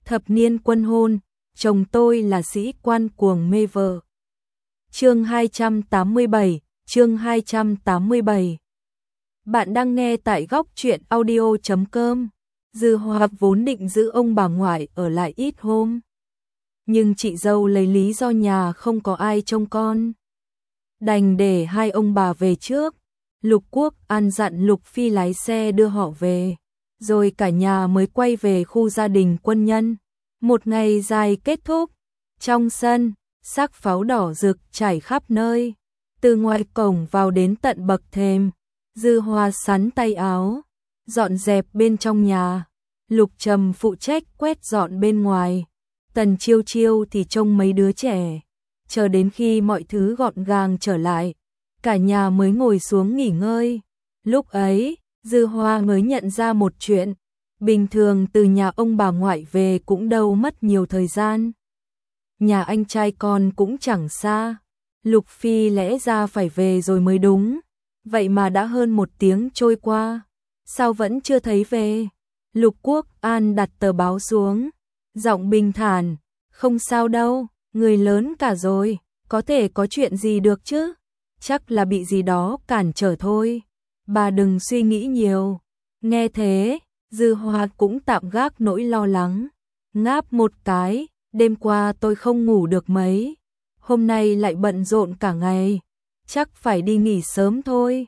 thập niên quân hôn, chồng tôi là sĩ quan cuồng mê vợ. Chương 287, chương 287. Bạn đang nghe tại góc truyện audio.com. Dư Hoa vốn định giữ ông bà ngoại ở lại ít hôm, nhưng chị dâu lấy lý do nhà không có ai trông con, đành để hai ông bà về trước. Lục Quốc An dặn Lục Phi lái xe đưa họ về, rồi cả nhà mới quay về khu gia đình quân nhân. Một ngày dài kết thúc, trong sân, sắc pháo đỏ rực trải khắp nơi, từ ngoài cổng vào đến tận bậc thềm. Dư Hoa sắn tay áo, dọn dẹp bên trong nhà, Lục Trầm phụ trách quét dọn bên ngoài, Tần Chiêu Chiêu thì trông mấy đứa trẻ. Chờ đến khi mọi thứ gọn gàng trở lại, cả nhà mới ngồi xuống nghỉ ngơi. Lúc ấy, Dư Hoa mới nhận ra một chuyện, bình thường từ nhà ông bà ngoại về cũng đâu mất nhiều thời gian. Nhà anh trai con cũng chẳng xa, Lục Phi lẽ ra phải về rồi mới đúng, vậy mà đã hơn 1 tiếng trôi qua, sao vẫn chưa thấy về? Lục Quốc An đặt tờ báo xuống, giọng bình thản, không sao đâu, người lớn cả rồi, có thể có chuyện gì được chứ, chắc là bị gì đó cản trở thôi, bà đừng suy nghĩ nhiều. Nghe thế, Dư Hoa cũng tạm gác nỗi lo lắng, ngáp một cái, đêm qua tôi không ngủ được mấy, hôm nay lại bận rộn cả ngày, chắc phải đi nghỉ sớm thôi.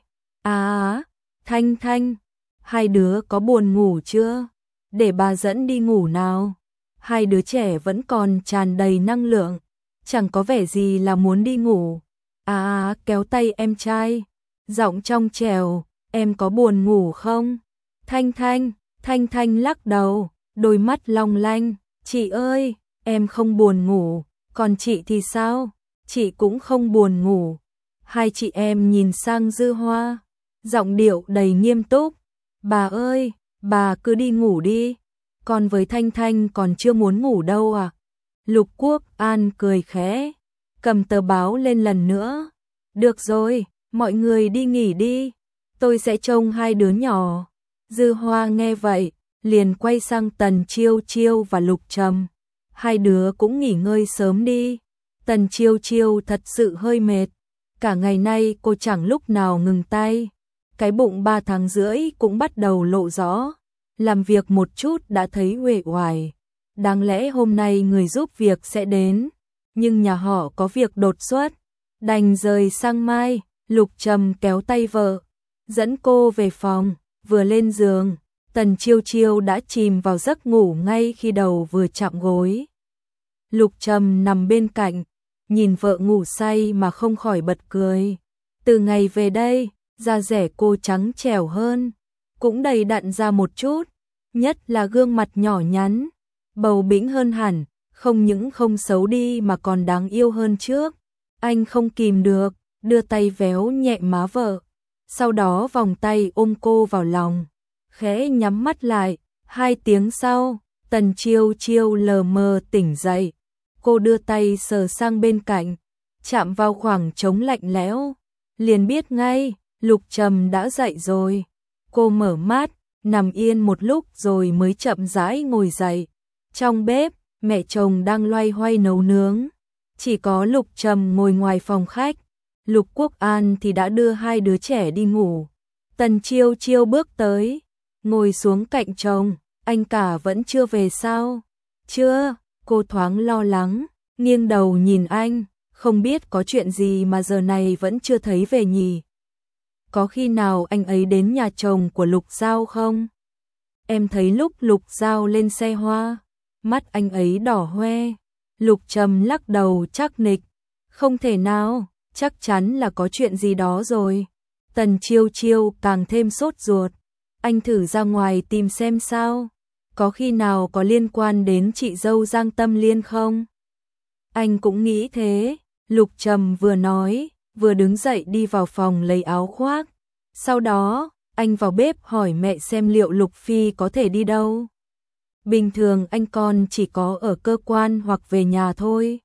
Thanh Thanh, hai đứa có buồn ngủ chưa? Để bà dẫn đi ngủ nào. Hai đứa trẻ vẫn còn tràn đầy năng lượng, chẳng có vẻ gì là muốn đi ngủ. Kéo tay em trai, giọng trong trẻo, em có buồn ngủ không? Thanh Thanh lắc đầu, đôi mắt long lanh, chị ơi, em không buồn ngủ, còn chị thì sao? Chị cũng không buồn ngủ. Hai chị em nhìn sang Dư Hoa, giọng điệu đầy nghiêm túc, bà ơi, bà cứ đi ngủ đi, con với Thanh Thanh còn chưa muốn ngủ đâu à? Lục Quốc An cười khẽ, cầm tờ báo lên lần nữa, được rồi, mọi người đi nghỉ đi, tôi sẽ trông hai đứa nhỏ. Dư Hoa nghe vậy, liền quay sang Tần Chiêu Chiêu và Lục Trầm, hai đứa cũng nghỉ ngơi sớm đi. Tần Chiêu Chiêu thật sự hơi mệt, cả ngày nay cô chẳng lúc nào ngừng tay, cái bụng 3 tháng rưỡi cũng bắt đầu lộ rõ, làm việc một chút đã thấy uể oải. Đáng lẽ hôm nay người giúp việc sẽ đến, nhưng nhà họ có việc đột xuất, đành rời sang mai. Lục Trầm kéo tay vợ, dẫn cô về phòng, vừa lên giường, Tần Chiêu Chiêu đã chìm vào giấc ngủ ngay khi đầu vừa chạm gối. Lục Trầm nằm bên cạnh, nhìn vợ ngủ say mà không khỏi bật cười. Từ ngày về đây, da dẻ cô trắng trẻo hơn, cũng đầy đặn ra một chút, nhất là gương mặt nhỏ nhắn, bầu bĩnh hơn hẳn, không những không xấu đi mà còn đáng yêu hơn trước. Anh không kìm được, đưa tay véo nhẹ má vợ, sau đó vòng tay ôm cô vào lòng, khẽ nhắm mắt lại. 2 tiếng sau, Tần Chiêu Chiêu lờ mờ tỉnh dậy, cô đưa tay sờ sang bên cạnh, chạm vào khoảng trống lạnh lẽo, liền biết ngay, Lục Trầm đã dậy rồi. Cô mở mắt, nằm yên một lúc rồi mới chậm rãi ngồi dậy. Trong bếp, mẹ chồng đang loay hoay nấu nướng, chỉ có Lục Trầm ngồi ngoài phòng khách. Lục Quốc An thì đã đưa hai đứa trẻ đi ngủ. Tần Chiêu Chiêu bước tới, ngồi xuống cạnh chồng, anh cả vẫn chưa về sao? Chưa, cô thoáng lo lắng, nghiêng đầu nhìn anh, không biết có chuyện gì mà giờ này vẫn chưa thấy về nhỉ? Có khi nào anh ấy đến nhà chồng của Lục Giao không? Em thấy lúc Lục Giao lên xe hoa, mắt anh ấy đỏ hoe. Lục Trầm lắc đầu chắc nịch, không thể nào, chắc chắn là có chuyện gì đó rồi. Tần Chiêu Chiêu càng thêm sốt ruột, anh thử ra ngoài tìm xem sao, có khi nào có liên quan đến chị dâu Giang Tâm Liên không? Anh cũng nghĩ thế. Lục Trầm vừa nói, vừa đứng dậy đi vào phòng lấy áo khoác. Sau đó, anh vào bếp hỏi mẹ xem liệu Lục Phi có thể đi đâu. Bình thường anh con chỉ có ở cơ quan hoặc về nhà thôi.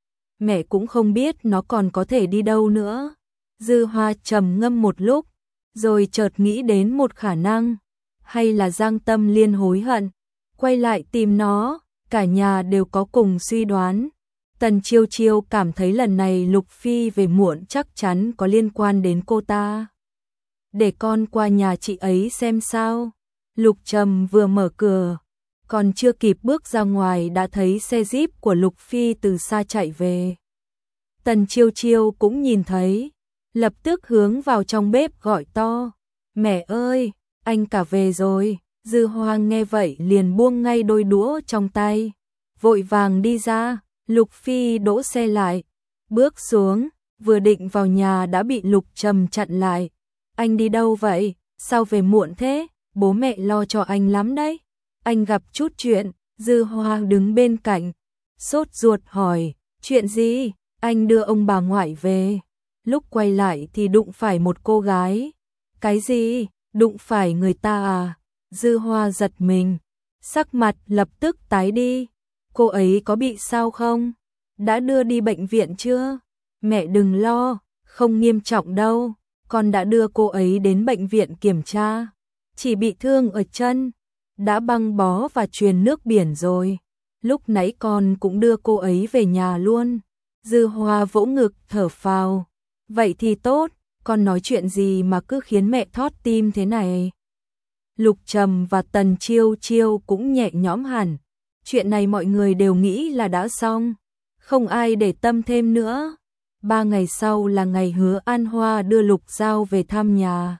Mẹ cũng không biết nó còn có thể đi đâu nữa. Dư Hoa trầm ngâm một lúc, rồi chợt nghĩ đến một khả năng. Hay là Giang Tâm Liên hối hận, quay lại tìm nó, Cả nhà đều có cùng suy đoán. Tần Chiêu Chiêu cảm thấy lần này Lục Phi về muộn chắc chắn có liên quan đến cô ta. Để con qua nhà chị ấy xem sao. Lục Trầm vừa mở cửa, còn chưa kịp bước ra ngoài đã thấy xe Jeep của Lục Phi từ xa chạy về. Tần Chiêu Chiêu cũng nhìn thấy, lập tức hướng vào trong bếp gọi to. Mẹ ơi, anh cả về rồi. Dư Hoang nghe vậy liền buông ngay đôi đũa trong tay, vội vàng đi ra. Lục Phi đỗ xe lại, bước xuống, vừa định vào nhà đã bị Lục Trầm chặn lại. Anh đi đâu vậy? Sao về muộn thế? Bố mẹ lo cho anh lắm đấy. Anh gặp chút chuyện. Dư Hoang đứng bên cạnh, sốt ruột hỏi, chuyện gì? Anh đưa ông bà ngoại về. Lúc quay lại thì đụng phải một cô gái. Cái gì? Đụng phải người ta à? Dư Hoa giật mình, sắc mặt lập tức tái đi. Cô ấy có bị sao không? Đã đưa đi bệnh viện chưa? Mẹ đừng lo, không nghiêm trọng đâu. Con đã đưa cô ấy đến bệnh viện kiểm tra. Chỉ bị thương ở chân, đã băng bó và truyền nước biển rồi. Lúc nãy con cũng đưa cô ấy về nhà luôn. Dư Hoa vỗ ngực thở phào. Vậy thì tốt, con nói chuyện gì mà cứ khiến mẹ thót tim thế này? Lục Trầm và Tần Chiêu Chiêu cũng nhẹ nhõm hẳn. Chuyện này mọi người đều nghĩ là đã xong, không ai để tâm thêm nữa. 3 ngày sau là ngày Hứa An Hoa đưa Lục Giao về thăm nhà.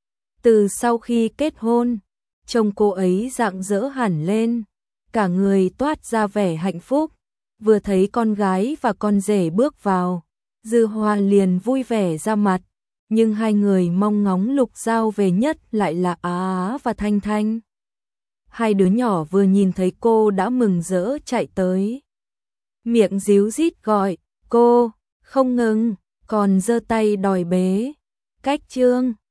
Từ sau khi kết hôn, trông cô ấy rạng rỡ hẳn lên, cả người toát ra vẻ hạnh phúc. Vừa thấy con gái và con rể bước vào, Dư Hoa liền vui vẻ ra mặt. Nhưng hai người mong ngóng Lục Giao về nhất lại là Á và Thanh Thanh. Hai đứa nhỏ vừa nhìn thấy cô đã mừng rỡ chạy tới, miệng díu dít gọi cô, không ngừng, còn giơ tay đòi bế. Cách Trương